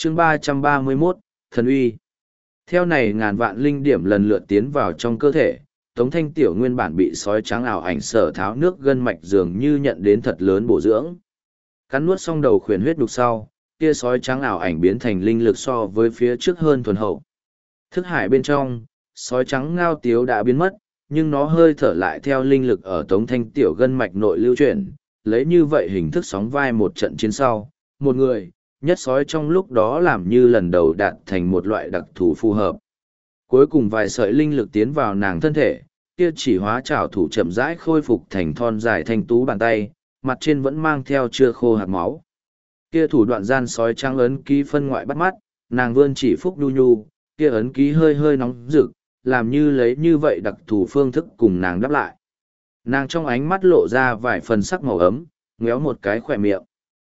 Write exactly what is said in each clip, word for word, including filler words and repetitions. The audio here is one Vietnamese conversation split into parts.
chương ba trăm ba mươi mốt, thần uy. Theo này ngàn vạn linh điểm lần lượt tiến vào trong cơ thể, Tống Thanh Tiểu nguyên bản bị sói trắng ảo ảnh sở tháo nước gân mạch dường như nhận đến thật lớn bổ dưỡng. Cắn nuốt xong đầu khuyển huyết đục sau, kia sói trắng ảo ảnh biến thành linh lực so với phía trước hơn thuần hậu. Thức hải bên trong, sói trắng ngao tiếu đã biến mất, nhưng nó hơi thở lại theo linh lực ở Tống Thanh Tiểu gân mạch nội lưu chuyển, lấy như vậy hình thức sóng vai một trận chiến sau, một người, nhất sói trong lúc đó làm như lần đầu đạt thành một loại đặc thù phù hợp. Cuối cùng vài sợi linh lực tiến vào nàng thân thể, kia chỉ hóa trảo thủ chậm rãi khôi phục thành thon dài thanh tú bàn tay, mặt trên vẫn mang theo chưa khô hạt máu. Kia thủ đoạn gian sói trắng ấn ký phân ngoại bắt mắt, nàng vươn chỉ phúc nhu nhu, kia ấn ký hơi hơi nóng rực, làm như lấy như vậy đặc thù phương thức cùng nàng đáp lại. Nàng trong ánh mắt lộ ra vài phần sắc màu ấm, ngéo một cái khỏe miệng.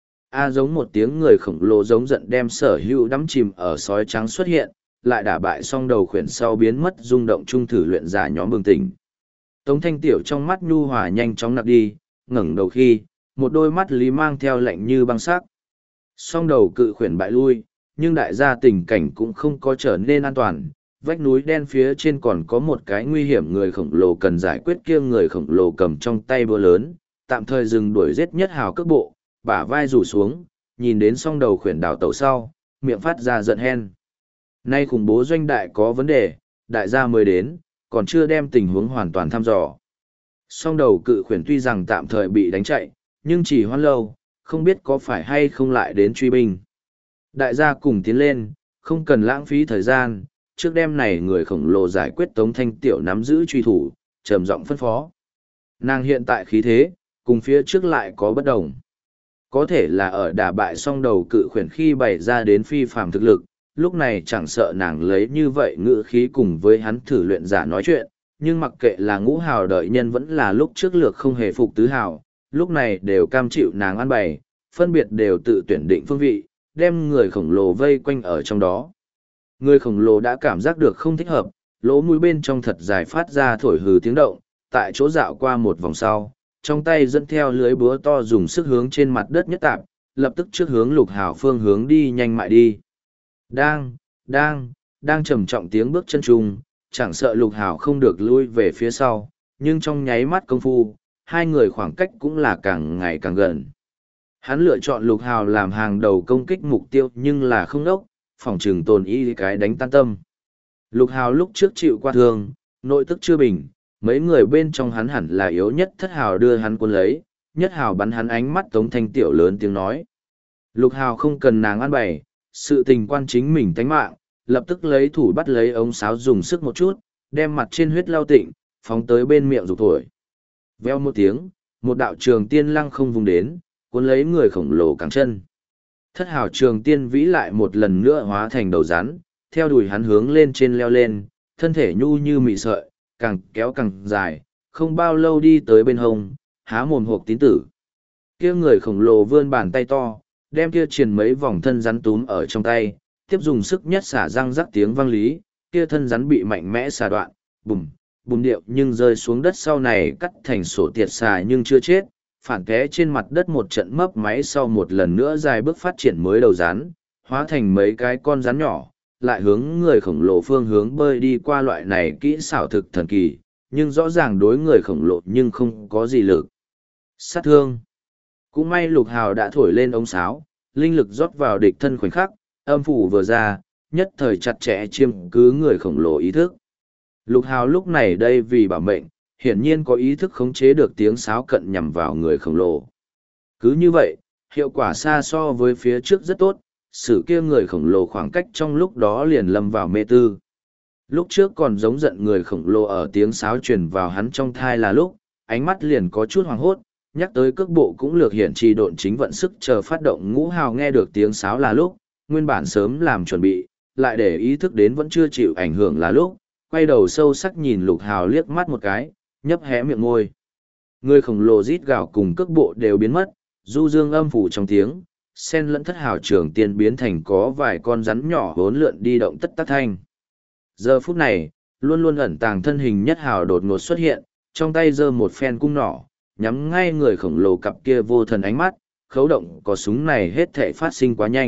A giống một tiếng người khổng lồ giống giận đem sở hữu đắm chìm ở sói trắng xuất hiện, lại đả bại xong đầu khuyển sau biến mất rung động trung thử luyện giả nhóm bừng tỉnh. Tống Thanh Tiểu trong mắt nhu hòa nhanh chóng nặc đi, ngẩng đầu khi, một đôi mắt lý mang theo lạnh như băng sắc. Song đầu cự khuyển bại lui, nhưng đại gia tình cảnh cũng không có trở nên an toàn. Vách núi đen phía trên còn có một cái nguy hiểm người khổng lồ cần giải quyết, kia người khổng lồ cầm trong tay búa lớn, tạm thời dừng đuổi giết nhất hào cước bộ, bả vai rủ xuống, nhìn đến song đầu khuyển đảo tàu sau, miệng phát ra giận hen. Nay khủng bố doanh đại có vấn đề, đại gia mới đến, còn chưa đem tình huống hoàn toàn thăm dò. Song đầu cự khuyển tuy rằng tạm thời bị đánh chạy, nhưng chỉ hoan lâu, không biết có phải hay không lại đến truy binh. Đại gia cùng tiến lên, không cần lãng phí thời gian, trước đêm này người khổng lồ giải quyết Tống Thanh Tiểu nắm giữ truy thủ, trầm giọng phân phó. Nàng hiện tại khí thế, cùng phía trước lại có bất đồng. Có thể là ở đả bại song đầu cự khuyển khi bày ra đến phi phàm thực lực, lúc này chẳng sợ nàng lấy như vậy ngữ khí cùng với hắn thử luyện giả nói chuyện, nhưng mặc kệ là ngũ hào đợi nhân vẫn là lúc trước lược không hề phục tứ hào, lúc này đều cam chịu nàng ăn bày, phân biệt đều tự tuyển định phương vị, đem người khổng lồ vây quanh ở trong đó. Người khổng lồ đã cảm giác được không thích hợp, lỗ mũi bên trong thật dài phát ra thổi hừ tiếng động, tại chỗ dạo qua một vòng sau, trong tay dẫn theo lưới búa to dùng sức hướng trên mặt đất nhất tạp, lập tức trước hướng lục hào phương hướng đi nhanh mại đi. Đang, đang, đang trầm trọng tiếng bước chân trùng, chẳng sợ lục hào không được lui về phía sau, nhưng trong nháy mắt công phu, hai người khoảng cách cũng là càng ngày càng gần. Hắn lựa chọn lục hào làm hàng đầu công kích mục tiêu nhưng là không đốc, phòng trường tồn y cái đánh tan tâm. Lục hào lúc trước chịu qua thương, nội tức chưa bình, mấy người bên trong hắn hẳn là yếu nhất, thất hào đưa hắn quân lấy, nhất hào bắn hắn ánh mắt Tống Thanh Tiểu lớn tiếng nói. Lục hào không cần nàng ăn bày, sự tình quan chính mình tánh mạng, lập tức lấy thủ bắt lấy ống sáo dùng sức một chút, đem mặt trên huyết lao tịnh, phóng tới bên miệng rục thổi. Veo một tiếng, một đạo trường tiên lăng không vùng đến, cuốn lấy người khổng lồ cẳng chân. Thất hào trường tiên vĩ lại một lần nữa hóa thành đầu rắn, theo đùi hắn hướng lên trên leo lên, thân thể nhu như mị sợi, càng kéo càng dài, không bao lâu đi tới bên hông, há mồm hộp tín tử. Kia người khổng lồ vươn bàn tay to, đem kia triền mấy vòng thân rắn túm ở trong tay, tiếp dùng sức nhất xả răng rắc tiếng vang lý, kia thân rắn bị mạnh mẽ xả đoạn, bùm, bùm điệu nhưng rơi xuống đất sau này cắt thành sổ tiệt xà nhưng chưa chết, phản té trên mặt đất một trận mấp máy sau một lần nữa dài bước phát triển mới đầu rắn, hóa thành mấy cái con rắn nhỏ, lại hướng người khổng lồ phương hướng bơi đi qua. Loại này kỹ xảo thực thần kỳ, nhưng rõ ràng đối người khổng lồ nhưng không có gì lực sát thương. Cũng may lục hào đã thổi lên ống sáo, linh lực rót vào địch thân khoảnh khắc, âm phủ vừa ra, nhất thời chặt chẽ chiêm cứ người khổng lồ ý thức. Lục hào lúc này đây vì bảo mệnh, hiển nhiên có ý thức khống chế được tiếng sáo cận nhằm vào người khổng lồ. Cứ như vậy, hiệu quả xa so với phía trước rất tốt, sự kia người khổng lồ khoảng cách trong lúc đó liền lâm vào mê tư. Lúc trước còn giống giận người khổng lồ ở tiếng sáo truyền vào hắn trong thai là lúc, ánh mắt liền có chút hoàng hốt, nhắc tới cước bộ cũng lược hiển trì độn chính vận sức chờ phát động. Ngũ hào nghe được tiếng sáo là lúc, nguyên bản sớm làm chuẩn bị, lại để ý thức đến vẫn chưa chịu ảnh hưởng là lúc, quay đầu sâu sắc nhìn lục hào liếc mắt một cái, nhấp hé miệng môi. Người khổng lồ rít gào cùng cước bộ đều biến mất, du dương âm phủ trong tiếng, sen lẫn thất hào trường tiên biến thành có vài con rắn nhỏ hốn lượn đi động tất tắc thanh. Giờ phút này, luôn luôn ẩn tàng thân hình nhất hào đột ngột xuất hiện, trong tay giơ một phen cung nỏ, nhắm ngay người khổng lồ cặp kia vô thần ánh mắt, khấu động có súng này hết thể phát sinh quá nhanh,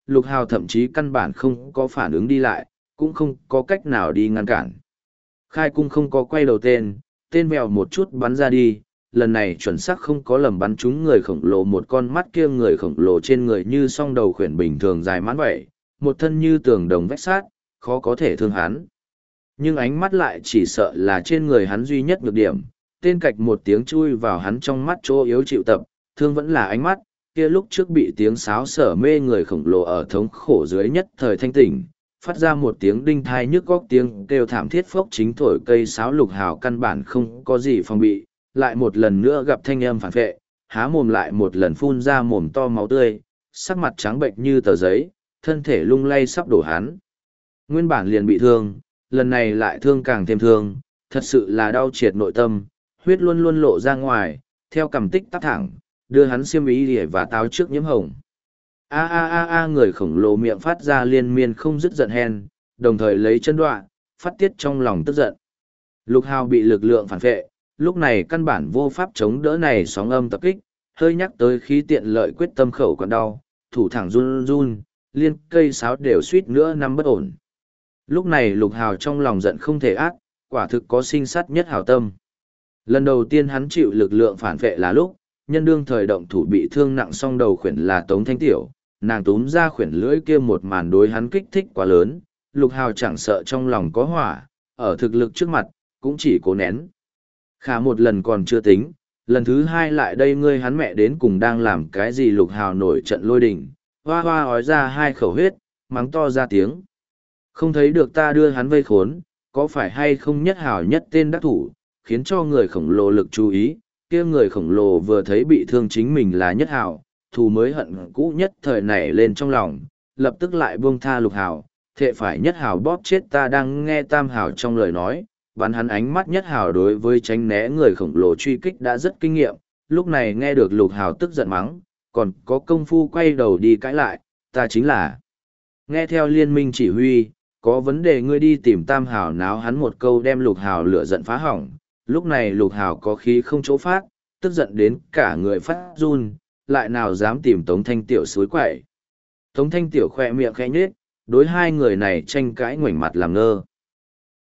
Lục Hào thậm chí căn bản không có phản ứng đi lại, cũng không có cách nào đi ngăn cản. Khai cung không có quay đầu tên, tên vèo một chút bắn ra đi, lần này chuẩn xác không có lầm bắn trúng người khổng lồ, một con mắt kia người khổng lồ trên người như song đầu khuyển bình thường dài mãn vậy, một thân như tường đồng vách sát, khó có thể thương hắn. Nhưng ánh mắt lại chỉ sợ là trên người hắn duy nhất nhược điểm, tên cạch một tiếng chui vào hắn trong mắt chỗ yếu chịu tập, thương vẫn là ánh mắt, kia lúc trước bị tiếng sáo sở mê người khổng lồ ở thống khổ dưới nhất thời thanh tỉnh, phát ra một tiếng đinh thai nhức góc tiếng kêu thảm thiết phốc chính thổi cây sáo. Lục Hào căn bản không có gì phòng bị, lại một lần nữa gặp thanh âm phản vệ, há mồm lại một lần phun ra mồm to máu tươi, sắc mặt trắng bệnh như tờ giấy, thân thể lung lay sắp đổ hắn. Nguyên bản liền bị thương, lần này lại thương càng thêm thương, thật sự là đau triệt nội tâm, huyết luôn luôn lộ ra ngoài, theo cằm tích tắc thẳng, đưa hắn xiêm ý rỉa và táo trước nhiễm hồng. A a a a, người khổng lồ miệng phát ra liên miên không dứt giận hen, đồng thời lấy chân đoạ, phát tiết trong lòng tức giận. Lục Hào bị lực lượng phản vệ, lúc này căn bản vô pháp chống đỡ này sóng âm tập kích, hơi nhắc tới khí tiện lợi quyết tâm khẩu còn đau, thủ thẳng run run, liên cây sáo đều suýt nữa nằm bất ổn. Lúc này Lục Hào trong lòng giận không thể ác, quả thực có sinh sát nhất hảo tâm. Lần đầu tiên hắn chịu lực lượng phản vệ là lúc, nhân đương thời động thủ bị thương nặng song đầu khuyển là Tống Thanh Tiểu, nàng túm ra khuyển lưỡi kia một màn đối hắn kích thích quá lớn, Lục Hào chẳng sợ trong lòng có hỏa, ở thực lực trước mặt, cũng chỉ cố nén. Khả một lần còn chưa tính, lần thứ hai lại đây ngươi hắn mẹ đến cùng đang làm cái gì. Lục Hào nổi trận lôi đình, hoa hoa ói ra hai khẩu huyết, mắng to ra tiếng. Không thấy được ta đưa hắn vây khốn, có phải hay không nhất hào nhất tên đắc thủ, khiến cho người khổng lồ lực chú ý, kia người khổng lồ vừa thấy bị thương chính mình là nhất hào, thù mới hận cũ nhất thời nảy lên trong lòng, lập tức lại buông tha Lục Hào, thệ phải nhất hào bóp chết ta. Đang nghe tam hào trong lời nói, bắn hắn ánh mắt nhất hào đối với tránh né người khổng lồ truy kích đã rất kinh nghiệm, lúc này nghe được Lục Hào tức giận mắng, còn có công phu quay đầu đi cãi lại, ta chính là nghe theo liên minh chỉ huy, có vấn đề ngươi đi tìm tam hào náo hắn một câu đem Lục Hào lửa giận phá hỏng. Lúc này Lục Hào có khí không chỗ phát, tức giận đến cả người phát run, lại nào dám tìm Tống Thanh Tiểu suối quậy. Tống Thanh Tiểu khoe miệng khẽ nhếch, đối hai người này tranh cãi ngoảnh mặt làm ngơ.